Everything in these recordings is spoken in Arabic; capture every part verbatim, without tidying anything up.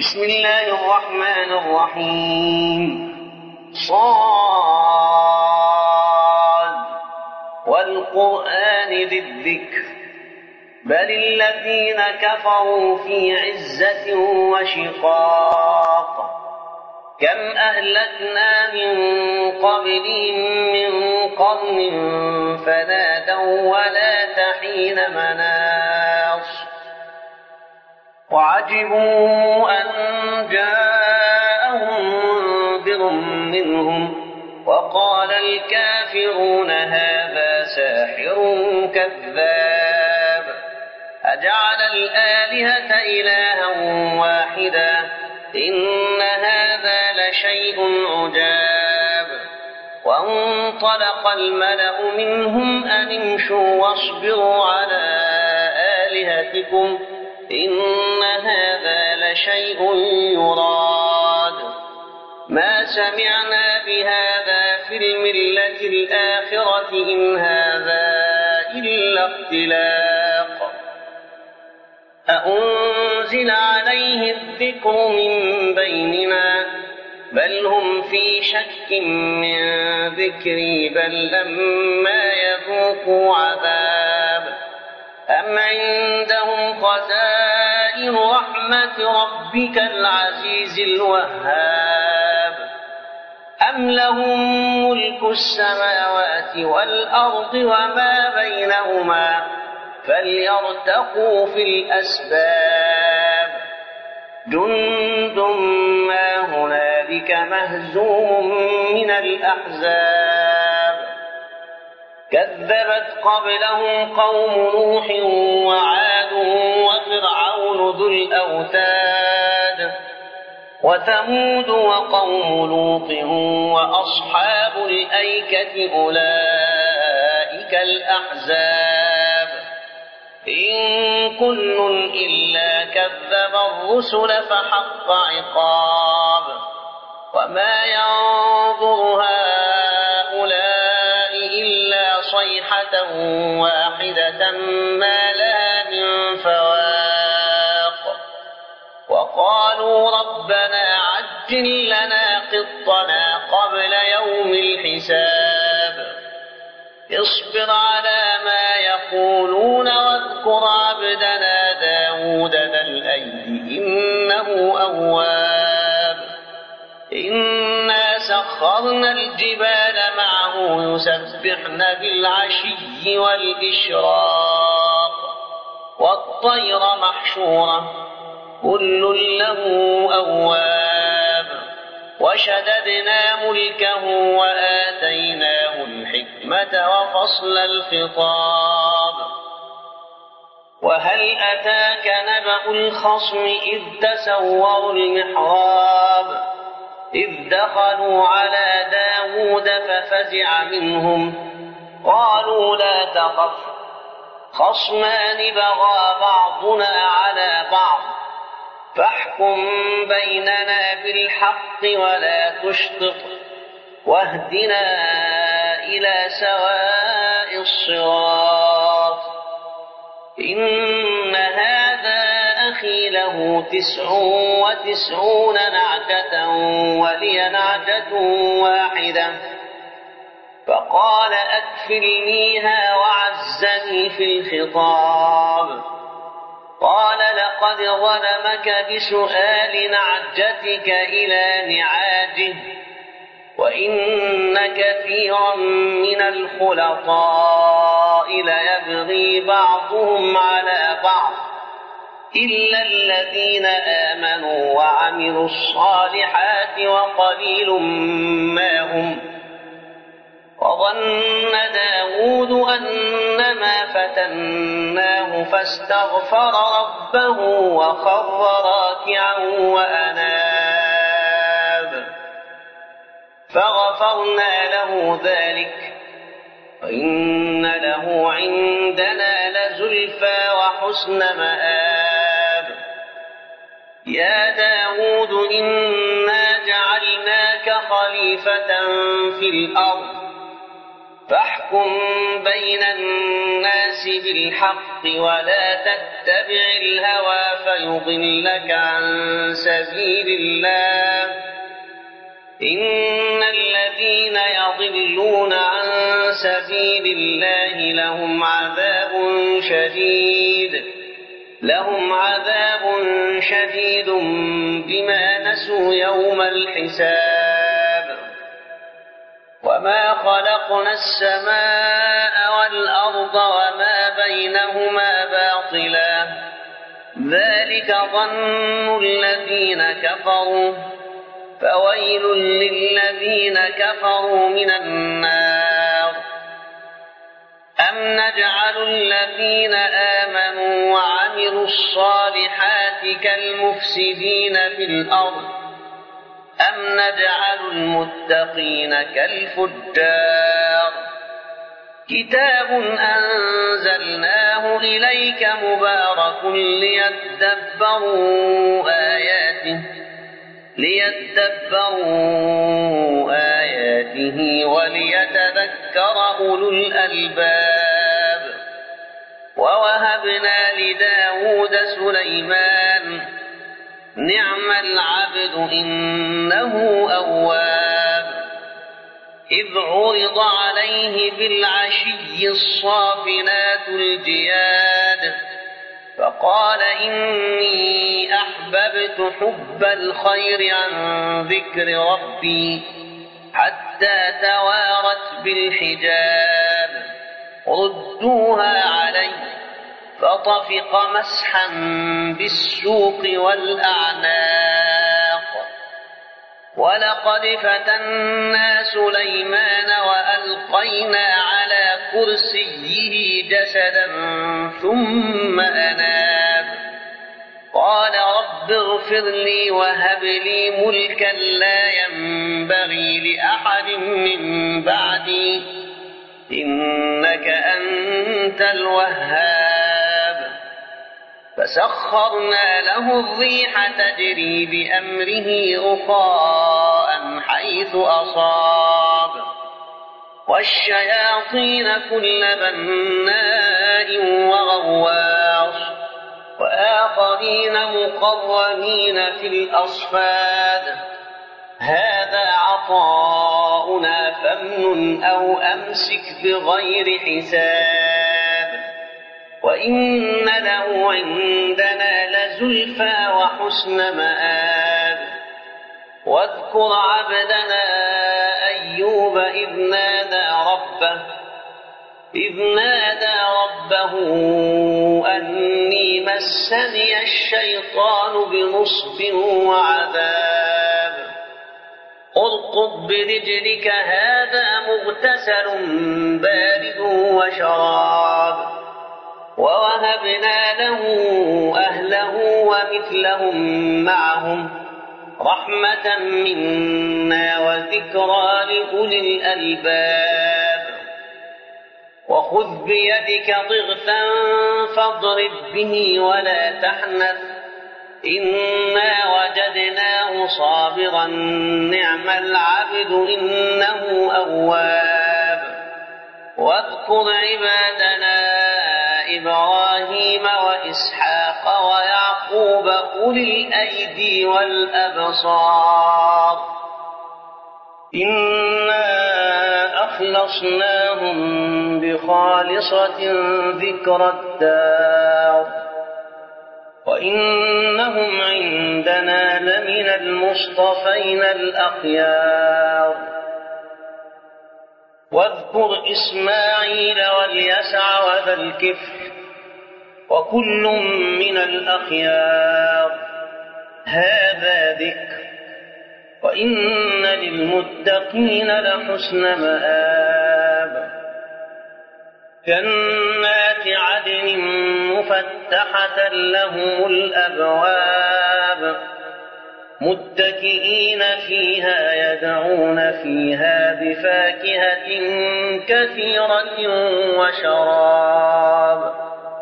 بسم الله الرحمن الرحيم. صاد والقرآن ذي الذكر بل الذين كفروا في عزة وشقاق كم أهلكنا من قبلهم من قرن فنادوا ولا تحين مناص وعجبوا أن جاءهم منذر منهم وقال الكافرون هذا ساحر كذاب أجعل الآلهة إلها واحدا إن هذا لشيء عجاب وانطلق الملأ منهم أن امشوا واصبروا على آلهتكم إن هذا لشيء يراد ما سمعنا بهذا في الملة الآخرة إن هذا إلا اختلاق أأنزل عليه الذكر من بيننا بل هم في شك من ذكري بل لما يذوقوا عذاب أم عندهم خزائن رحمة ربك العزيز الوهاب أم لهم ملك السماوات والأرض وما بينهما فليرتقوا في الأسباب جند ما هنالك مهزوم من الأحزاب كذبت قبلهم قوم نوح وعاد وفرعون ذو الأوتاد وثمود وقوم لوط وأصحاب الأيكة أولئك الأحزاب إن كل إلا كذب الرسل فحق عقاب وما ينظر هؤلاء إلا صيحة واحدة ما لها من فواق وقالوا ربنا عجل لنا قطنا قبل يوم الحساب اصبر على ما يقولون واذكر عبدنا داود ذا الأيد إنه أواب إنا سخرنا الجبال معه يسبحن بالعشي والإشراق والطير محشورة كل له أواب وشددنا ملكه وآتيناه الحكمة وفصل الخطاب وهل أتاك نبأ الخصم إذ تسوروا المحراب إذ دخلوا على داود ففزع منهم قالوا لا تخف خصمان بغى بعضنا على بعض فاحكم بيننا بالحق ولا تشطط واهدنا إلى سواء الصراط إن هذا أخي له تسع وتسعون نعجة ولي نعجة واحدة فقال أكفلنيها وعزني في الخطاب قال لقد ظلمك بسؤال نعجتك إلى نعاجه وإن كثيرا من الخلطاء ليبغي بعضهم على بعض إلا الذين آمنوا وعملوا الصالحات وقليل ما هم وظن داود أنما فتناه فاستغفر ربه وخر راكعا وأناب فغفرنا له ذلك وإن له عندنا لزلفى وحسن مآب يا داود إنا جعلناك خليفة في الأرض فاحكم بين الناس بالحق ولا تتبع الهوى فيضلك عن سبيل الله إن الذين يضلون عن سبيل الله لهم عذاب شديد لهم عذاب شديد بما نسوا يوم الحساب وما خلقنا السماء والأرض وما بينهما باطلا ذلك ظن الذين كفروا فويل للذين كفروا من النار أم نجعل الذين آمنوا وعملوا الصالحات كالمفسدين في الأرض أم نجعل المتقين كالفجار كتاب أنزلناه إليك مبارك ليدبروا آياته ليدبروا آياته وليتذكر أولو الألباب ووهبنا لداود سليمان نعم العبد إنه أواب إذ عرض عليه بالعشي الصافنات الجياد فقال إني أحببت حب الخير عن ذكر ربي حتى توارت بالحجاب ردوها علي فطفق مسحا بالسوق والأعناق ولقد فتنا سليمان وألقينا على كرسيه جسدا ثم أناب قال رب اغفر لي وهب لي ملكا لا ينبغي لأحد من بعدي إنك أنت الوهاب فسخرنا له الريح تجري بأمره رخاء حيث أصاب والشياطين كل بناء وغواص وآخرين مقرنين في الأصفاد هذا عطاؤنا فامنن أو أمسك بغير حساب وإن له عندنا لزلفى وحسن مآب واذكر عبدنا أيوب إذ نادى ربه إذ نادى ربه أني مسني الشيطان بنصب وعذاب ارقد برجلك هذا مغتسل بارد وشراب ووهبنا له أهله ومثلهم معهم رحمة منا وذكرى لأولي الألباب وخذ بيدك ضغثا فاضرب به ولا تحنث إنا وجدناه صابرا نعم العبد إنه أواب واذكر عبادنا إبراهيم وإسحاق ويعقوب أولي الأيدي والأبصار إنا أخلصناهم بخالصة ذكر الدار وإنهم عندنا لمن المصطفين الأخيار واذكر إسماعيل واليسع وذا الكفل وكل من الأخيار هذا ذكر وإن للمتقين لحسن مآب جنات عدن مفتحة لهم الأبواب متكئين فيها يدعون فيها بفاكهة كثيرة وشراب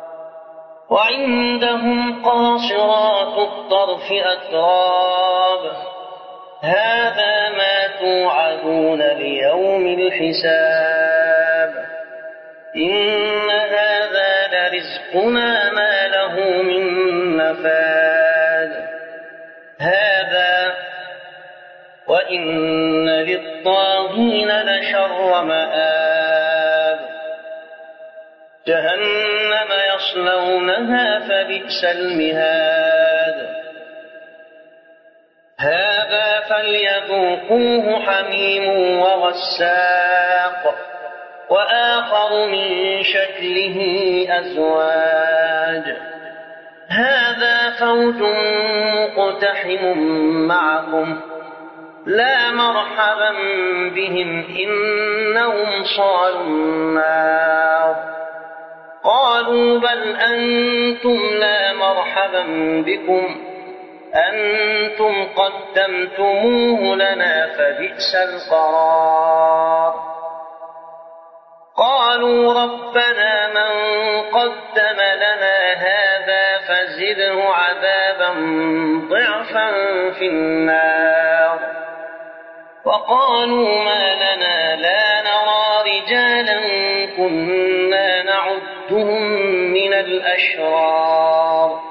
وعندهم قاصرات الطرف أتراب هذا ما توعدون ليوم الحساب إن هذا لرزقنا ما له من نفاد هذا وإن للطاغين لشر مآب جهنم يصلونها فبئس المهاد هذا فليذوقوه حميم وغساق وآخر من شكله أزواج هذا فوج مقتحم معكم لا مرحبا بهم إنهم صالوا النار قالوا بل أنتم لا مرحبا بكم أنتم قدمتموه لنا فبئس القرار قالوا ربنا من قدم لنا هذا فزده عذابا ضعفا في النار وقالوا ما لنا لا نرى رجالا كنا نعدهم من الأشرار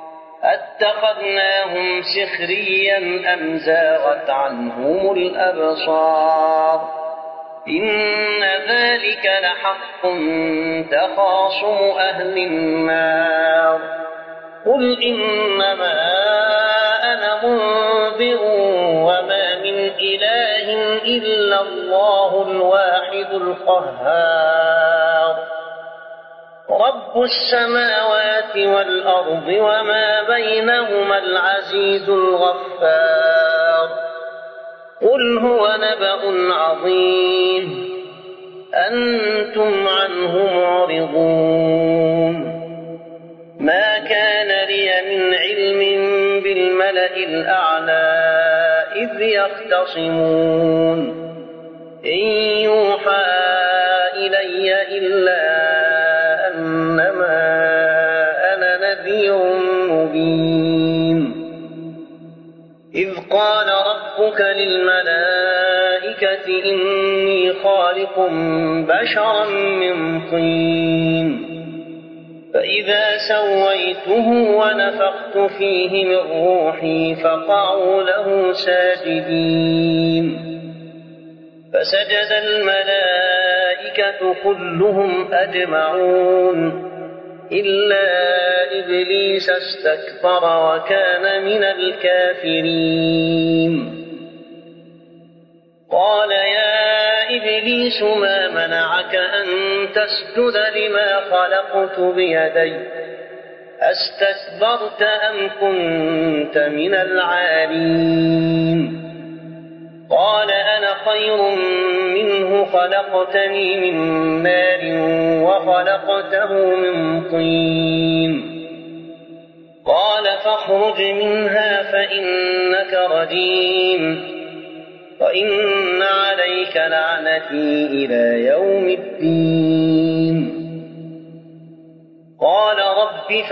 أتخذناهم سخريا أم زاغت عنهم الأبصار إن ذلك لحق تخاصم أهل النار قل إنما أنا منذر وما من إله إلا الله الواحد القهار رب السماوات والأرض وما بينهما العزيز الغفار قل هو نبأ عظيم أنتم عنه معرضون ما كان لي من علم بالملأ الأعلى إذ يختصمون إن يوحى إلي إلا أنما أنا نذير مبين إذ قال ربك للملائكة إني خالق بشرا من طين فإذا سويته ونفخت فيه من روحي فقعوا له ساجدين فسجد الملائكة كلهم أجمعون إلا إبليس استكبر وكان من الكافرين قال يا إبليس ما منعك أن تسجد لما خلقت بيدي أستكبرت أم كنت من العالين قال أنا خير منه خلقتني من نار وخلقته من طين قال فاخرج منها فإنك رجيم وإن عليك لعنتي إلى يوم الدين قال رب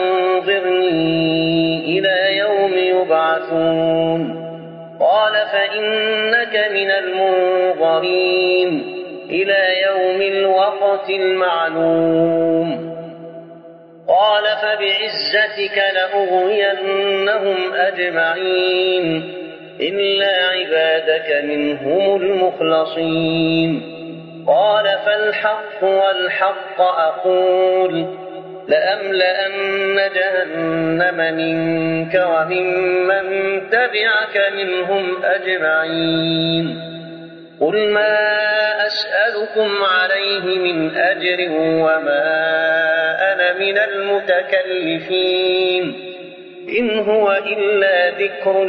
فأنظرني إلى يوم يبعثون قال فإنك من المنظرين إلى يوم الوقت المعلوم قال فبعزتك لأغوينهم أجمعين إلا عبادك منهم المخلصين قال فالحق والحق أقول لأملأن جهنم منك وممن تبعك منهم أجمعين قل ما أسألكم عليه من أجر وما أنا من المتكلفين إن هو إلا ذكر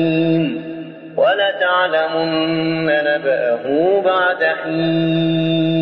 للعالمين ولتعلمن نبأه بعد حين